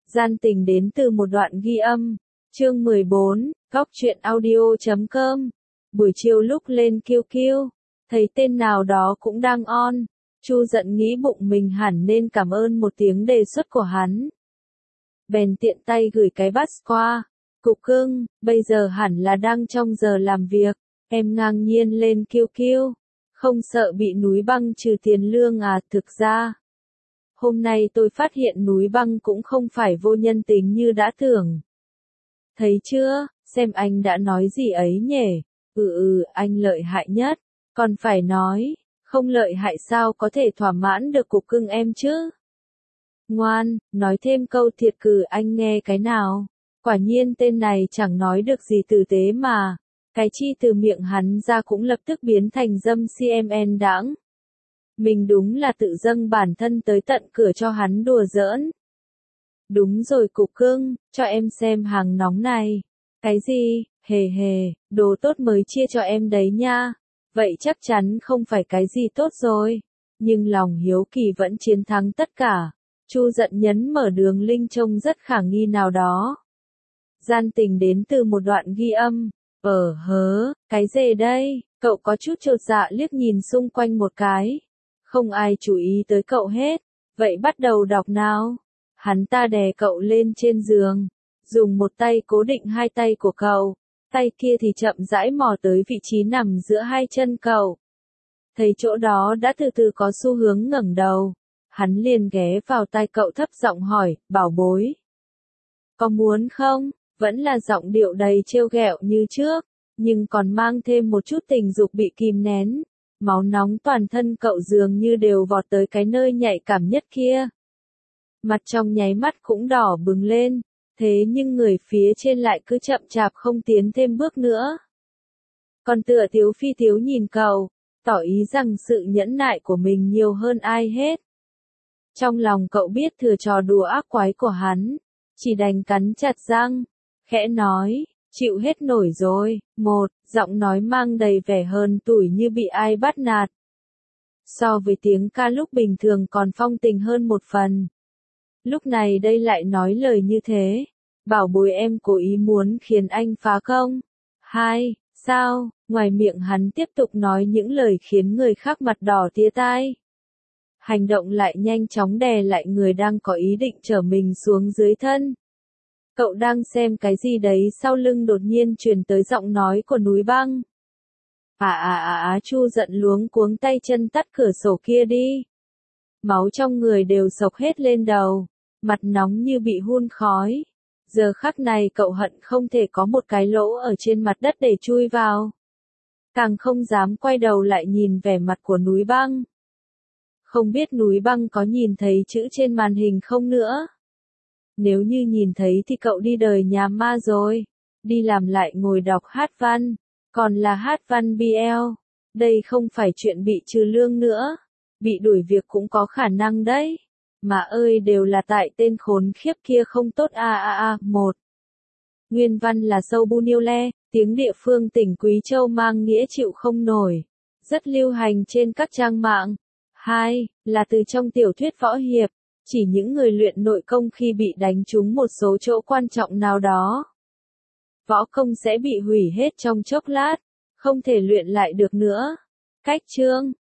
Gian tình đến từ một đoạn ghi âm. Chương 14, Góc truyện audio.com. Buổi chiều lúc lên QQ, thấy tên nào đó cũng đang on. Chu giận nghĩ bụng mình hẳn nên cảm ơn một tiếng đề xuất của hắn. Bèn tiện tay gửi cái bắt qua. Cục cưng, bây giờ hẳn là đang trong giờ làm việc. Em ngang nhiên lên QQ. Không sợ bị núi băng trừ tiền lương à? Thực ra, hôm nay tôi phát hiện núi băng cũng không phải vô nhân tính như đã tưởng. Thấy chưa, xem anh đã nói gì ấy nhỉ? Anh lợi hại nhất. Còn phải nói, không lợi hại sao có thể thỏa mãn được cục cưng em chứ? Ngoan, nói thêm câu thiệt cử anh nghe cái nào. Quả nhiên tên này chẳng nói được gì tử tế mà. Cái chi từ miệng hắn ra cũng lập tức biến thành dâm CMN đãng. Mình đúng là tự dâng bản thân tới tận cửa cho hắn đùa giỡn. Đúng rồi cục cưng, cho em xem hàng nóng này. Cái gì, hề hề, đồ tốt mới chia cho em đấy nha. Vậy chắc chắn không phải cái gì tốt rồi. Nhưng lòng hiếu kỳ vẫn chiến thắng tất cả. Chu giận nhấn mở đường link trông rất khả nghi nào đó. Gian tình đến từ một đoạn ghi âm. Cái gì đây? Cậu có chút chột dạ liếc nhìn xung quanh một cái. Không ai chú ý tới cậu hết. Vậy bắt đầu đọc nào. Hắn ta đè cậu lên trên giường. Dùng một tay cố định hai tay của cậu. Tay kia thì chậm rãi mò tới vị trí nằm giữa hai chân cậu. Thấy chỗ đó đã từ từ có xu hướng ngẩng đầu. Hắn liền ghé vào tai cậu thấp giọng hỏi, bảo bối. Có muốn không? Vẫn là giọng điệu đầy trêu ghẹo như trước, nhưng còn mang thêm một chút tình dục bị kìm nén. Máu nóng toàn thân cậu dường như đều vọt tới cái nơi nhạy cảm nhất kia. Mặt trong nháy mắt cũng đỏ bừng lên, thế nhưng người phía trên lại cứ chậm chạp không tiến thêm bước nữa. Còn tựa Tiếu Phi Tiếu nhìn cậu, tỏ ý rằng sự nhẫn nại của mình nhiều hơn ai hết. Trong lòng cậu biết thừa trò đùa ác quái của hắn, chỉ đành cắn chặt răng, khẽ nói, chịu hết nổi rồi. Một, giọng nói mang đầy vẻ hờn tủi như bị ai bắt nạt. So với tiếng ca lúc bình thường còn phong tình hơn một phần. Lúc này đây lại nói lời như thế. Bảo bối em cố ý muốn khiến anh phá công. Hai, sao, ngoài miệng hắn tiếp tục nói những lời khiến người khác mặt đỏ tía tai. Hành động lại nhanh chóng đè lại người đang có ý định trở mình xuống dưới thân. Cậu đang xem cái gì đấy sau lưng đột nhiên truyền tới giọng nói của núi băng. Chu giận luống cuống tay chân tắt cửa sổ kia đi. Máu trong người đều sộc hết lên đầu, mặt nóng như bị hun khói. Giờ khắc này cậu hận không thể có một cái lỗ ở trên mặt đất để chui vào. Càng không dám quay đầu lại nhìn vẻ mặt của núi băng. Không biết núi băng có nhìn thấy chữ trên màn hình không nữa. Nếu như nhìn thấy thì cậu đi đời nhà ma rồi. Đi làm lại ngồi đọc hát văn. Còn là hát văn BL. Đây không phải chuyện bị trừ lương nữa. Bị đuổi việc cũng có khả năng đấy. Mà ơi đều là tại tên khốn khiếp kia không tốt. Một. Nguyên văn là sâu bu niêu le. Tiếng địa phương tỉnh Quý Châu mang nghĩa chịu không nổi. Rất lưu hành trên các trang mạng. Hai, là từ trong tiểu thuyết võ hiệp. Chỉ những người luyện nội công khi bị đánh trúng một số chỗ quan trọng nào đó. Võ công sẽ bị hủy hết trong chốc lát. Không thể luyện lại được nữa. Cách chương,